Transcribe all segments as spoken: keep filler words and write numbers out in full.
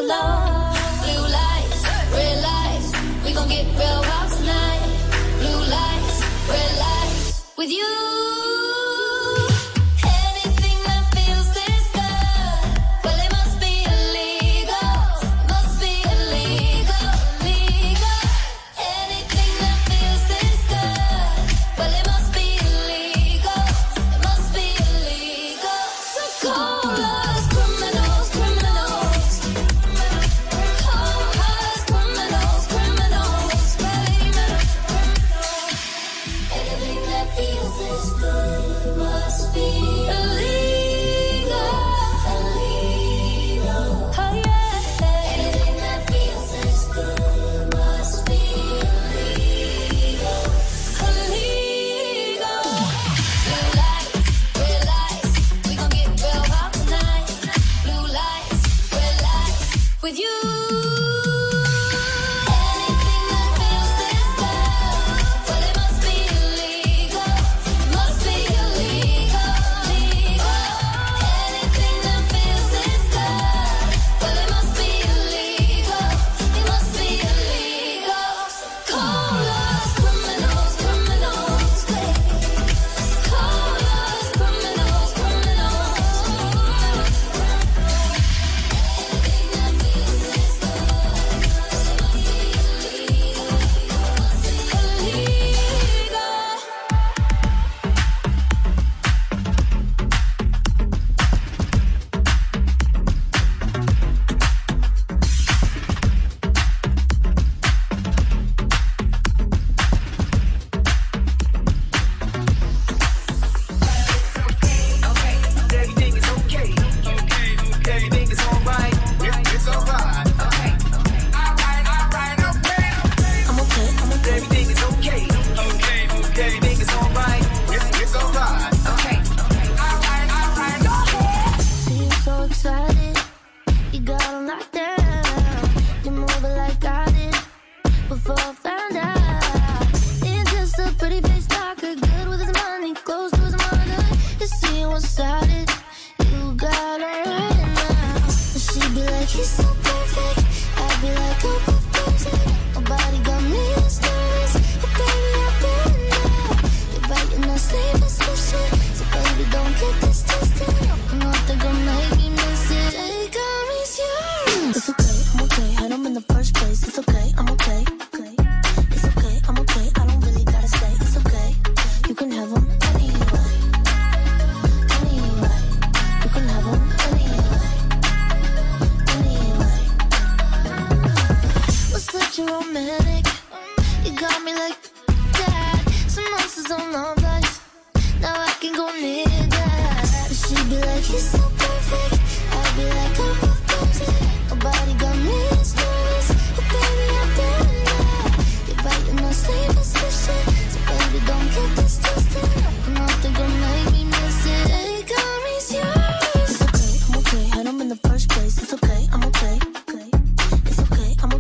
low. Blue lights, red lights, we gon' get real wild tonight. Blue lights, red lights, with you.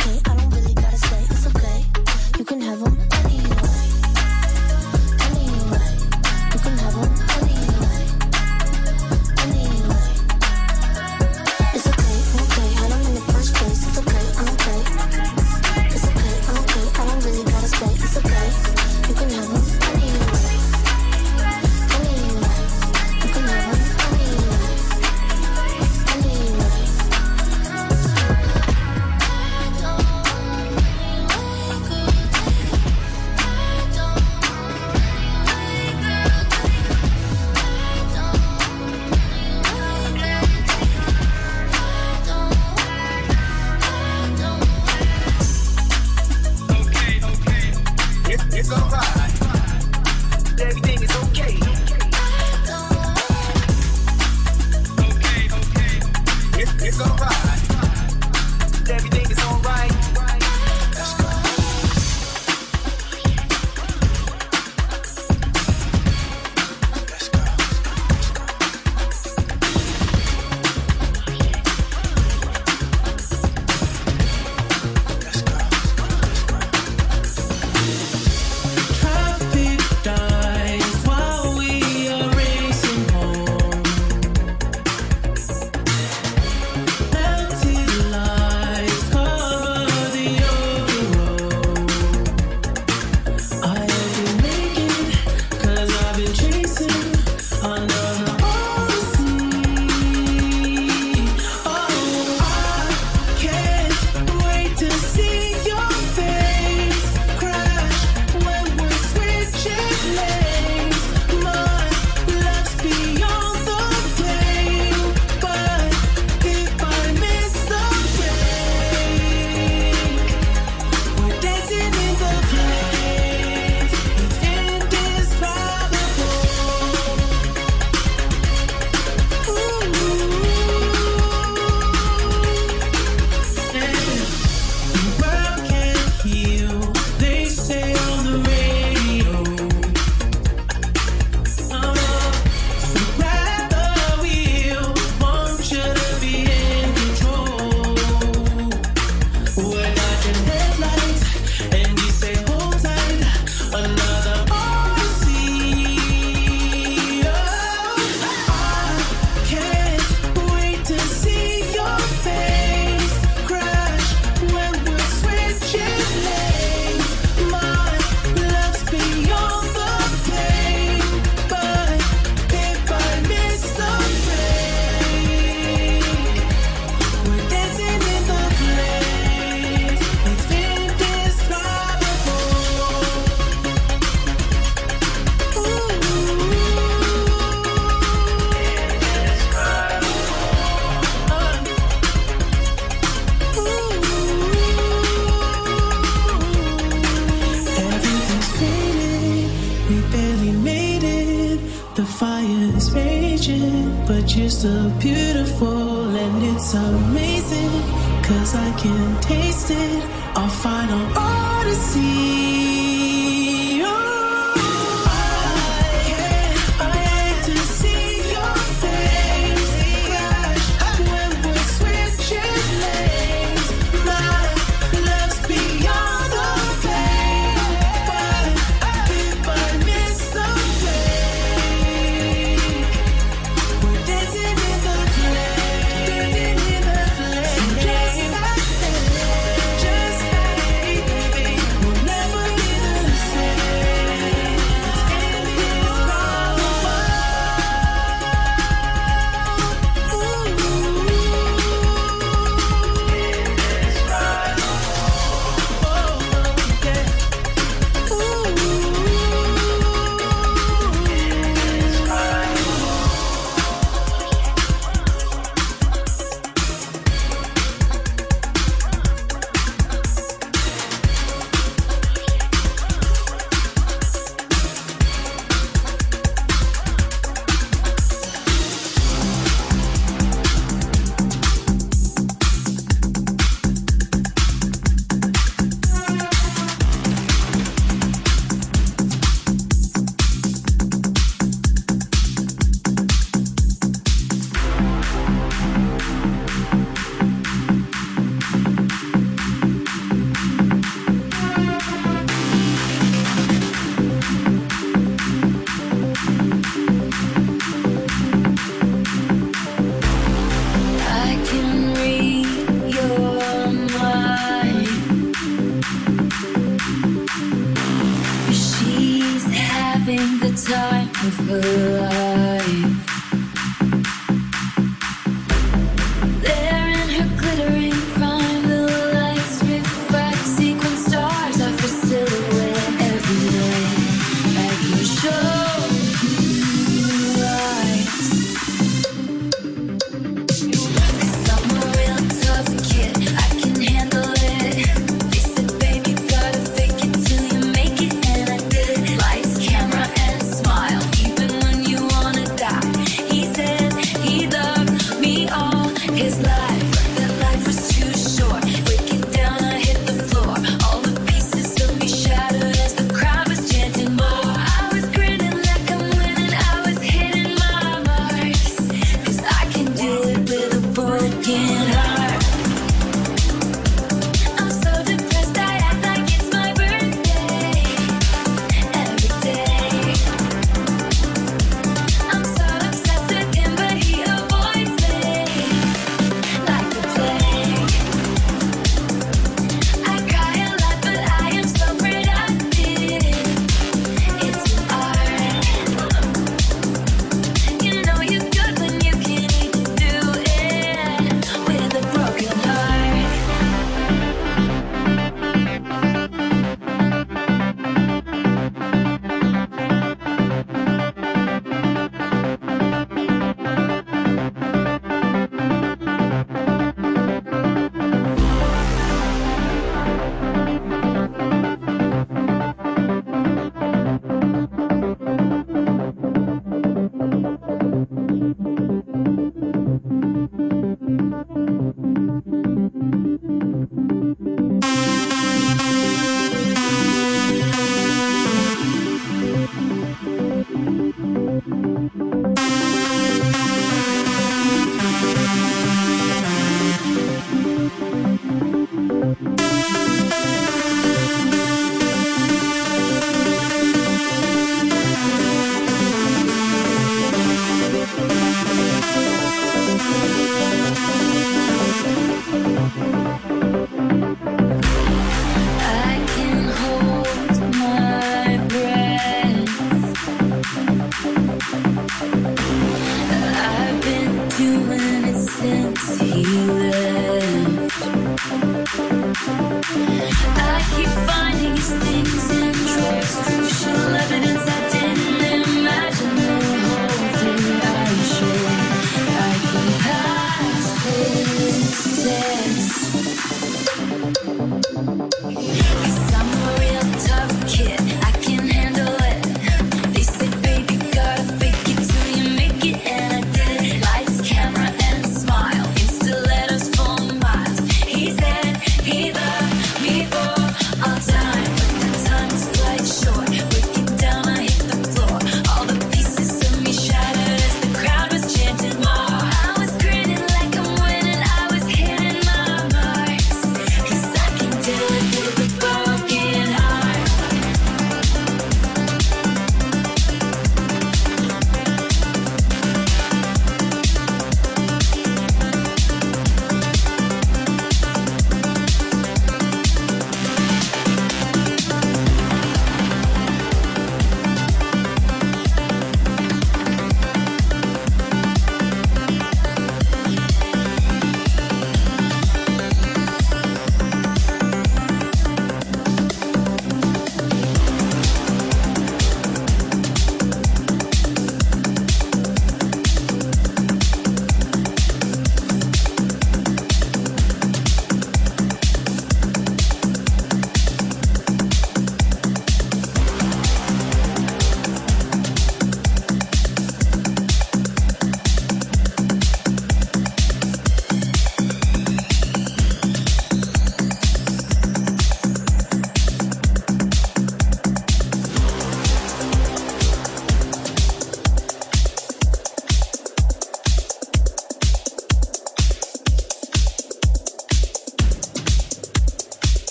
Anyway, anyway. but you're so beautiful and it's amazing, 'cause I can taste it, our final odyssey.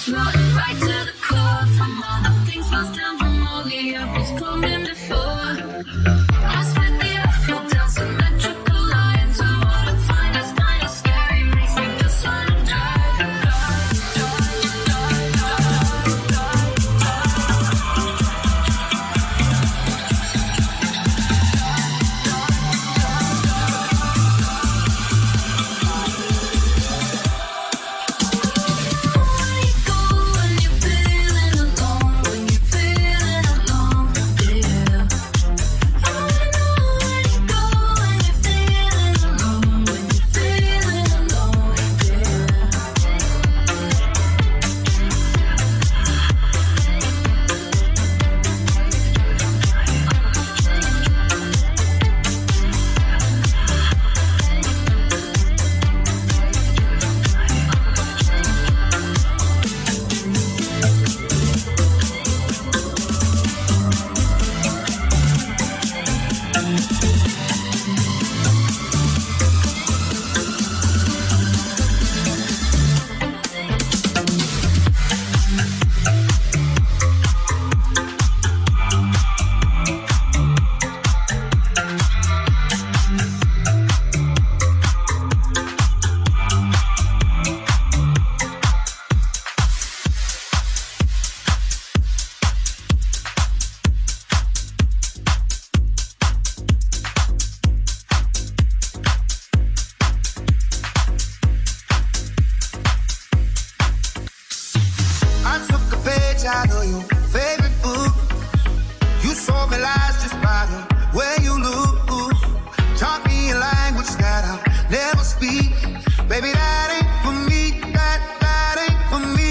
out of your favorite book. You saw me lies just by the way you look. Taught me a language that I'll never speak. Baby, that ain't for me. That, that ain't for me.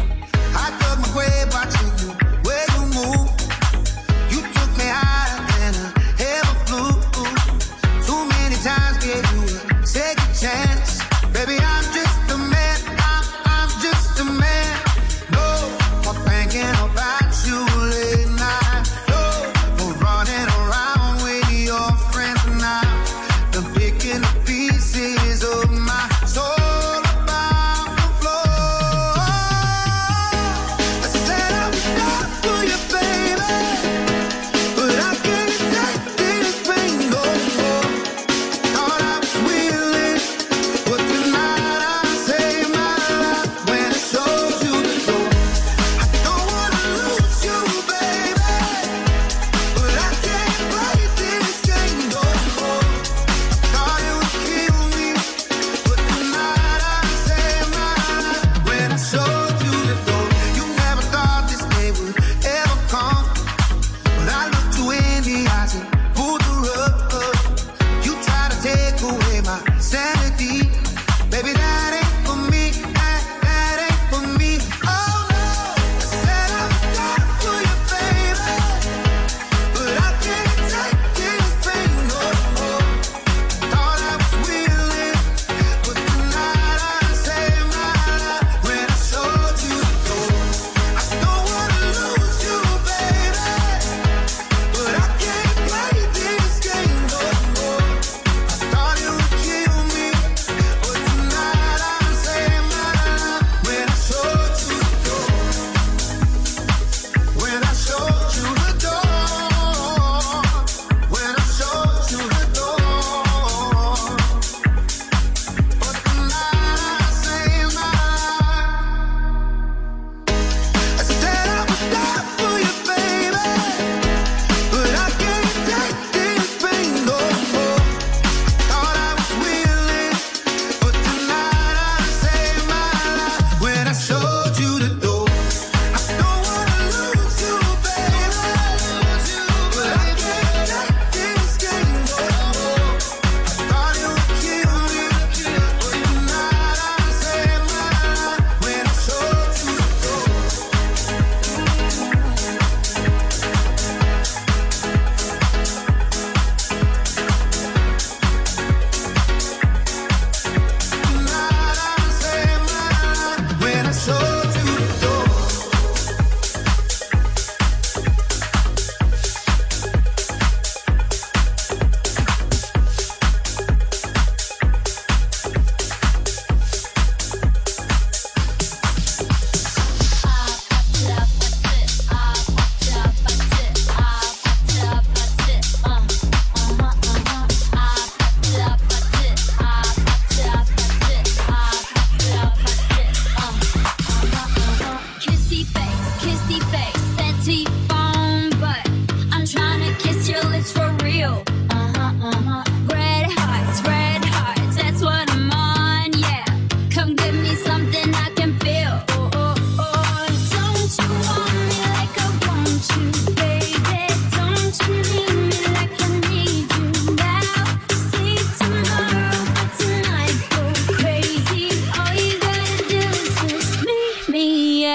I dug my grave watching you, where you move. You took me higher than I ever flew. Too many times gave you a second chance. Baby, I'm just a man. I'm, I'm just a man. No more thinking about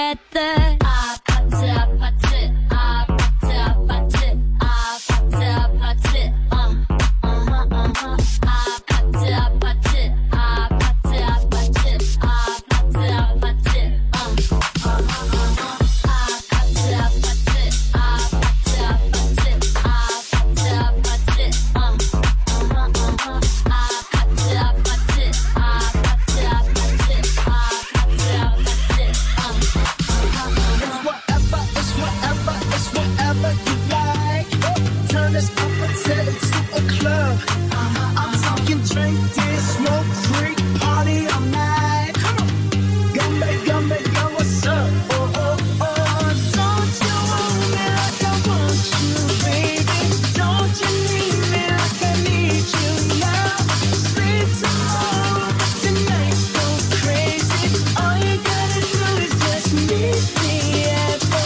together. Ah, party, party, ah, party, party, ah, party, party, uh, uh-huh, uh-huh, ah, party, party, ah, party, party, ah, party, party, uh, uh-huh, uh-huh, ah, party, party, ah, party, party, ah, party, party, uh, uh-huh, uh-huh, ah, party, party, ah, party, party, ah, party, party, uh, It's whatever, it's whatever, it's whatever you like. Turn this up until it's a club. I'm talking drink, dance, smoke, freak, party all night. Come on, gumba, gumba, gumba, what's up? Oh, oh, oh, don't you want me like I want you, baby? Don't you need me like I need you now? Sleep tomorrow, tonight go crazy. All you gotta do is just meet me at the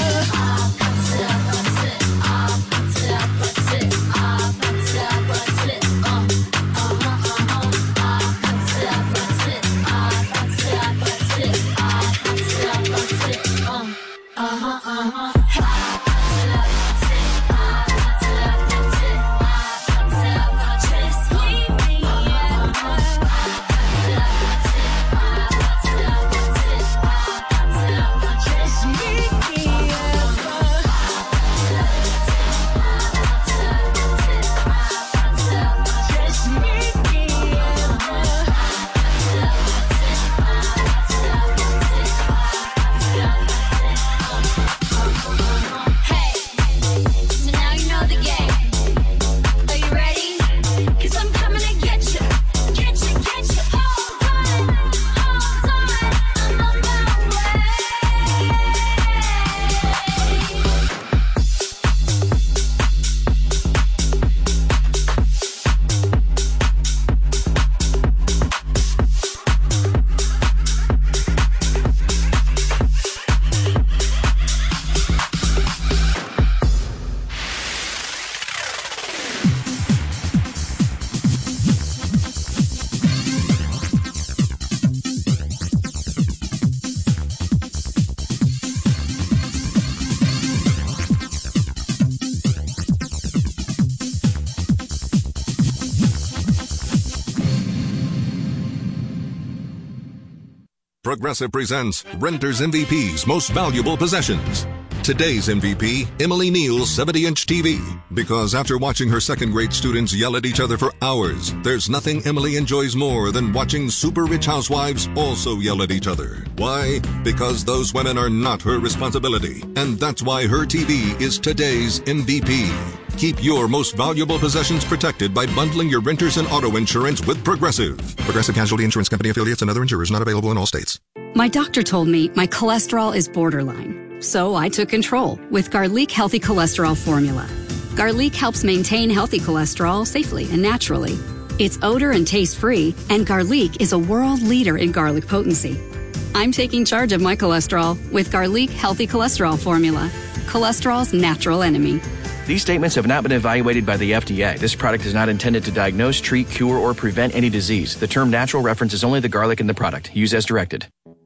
Progressive presents Renter's M V P's Most Valuable Possessions. Today's M V P, Emily Neal's seventy-inch T V. Because after watching her second-grade students yell at each other for hours, there's nothing Emily enjoys more than watching super-rich housewives also yell at each other. Why? Because those women are not her responsibility. And that's why her T V is today's M V P. Keep your most valuable possessions protected by bundling your renters and auto insurance with Progressive. Progressive Casualty Insurance Company affiliates and other insurers not available in all states. My doctor told me my cholesterol is borderline, so I took control with Garlic Healthy Cholesterol Formula. Garlic helps maintain healthy cholesterol safely and naturally. It's odor and taste-free, and Garlic is a world leader in garlic potency. I'm taking charge of my cholesterol with Garlic Healthy Cholesterol Formula, cholesterol's natural enemy. These statements have not been evaluated by the F D A. This product is not intended to diagnose, treat, cure, or prevent any disease. The term natural references only the garlic in the product. Use as directed.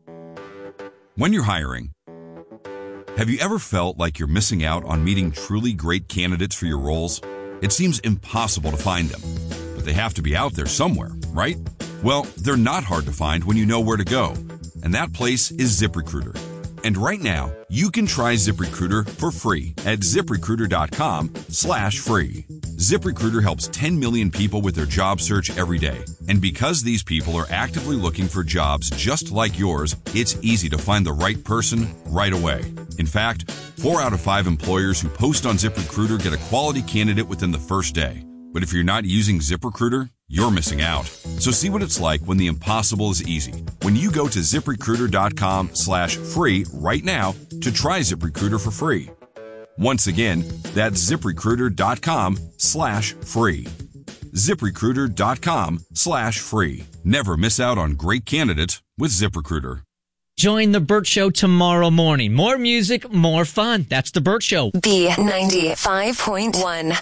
When you're hiring, have you ever felt like you're missing out on meeting truly great candidates for your roles? It seems impossible to find them, but they have to be out there somewhere, right? Well, they're not hard to find when you know where to go, and that place is ZipRecruiter. And right now, you can try ZipRecruiter for free at ZipRecruiter.com slash free. ZipRecruiter helps ten million people with their job search every day. And because these people are actively looking for jobs just like yours, it's easy to find the right person right away. In fact, four out of five employers who post on ZipRecruiter get a quality candidate within the first day. But if you're not using ZipRecruiter, you're missing out. So see what it's like when the impossible is easy. When you go to ZipRecruiter.com slash free right now to try ZipRecruiter for free. Once again, that's ZipRecruiter.com slash free. ZipRecruiter.com slash free. Never miss out on great candidates with ZipRecruiter. Join The Burt Show tomorrow morning. More music, more fun. That's The Burt Show. B ninety-five point one.